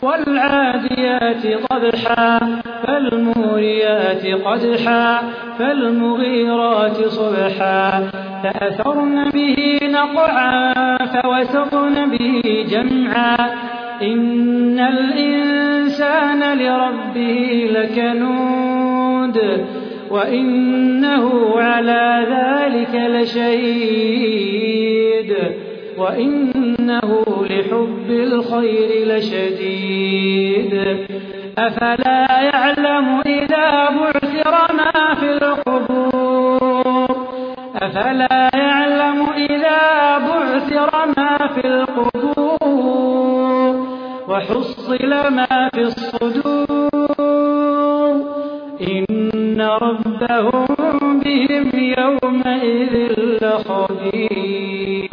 والعاديات ضبحا فالموريات قدحا فالمغيرات صبحا فأثرن به نقعا فوسطن به جمعا إن الإنسان لربه لكنود وإنه على ذلك لشهيد وإنه لحب الخير لشديد أفلا يعلم إذا بعثر ما في القبور أفلا يعلم إذا بعثر ما في القبور وحصل ما في الصدور إن ربهم بهم يومئذ لخبير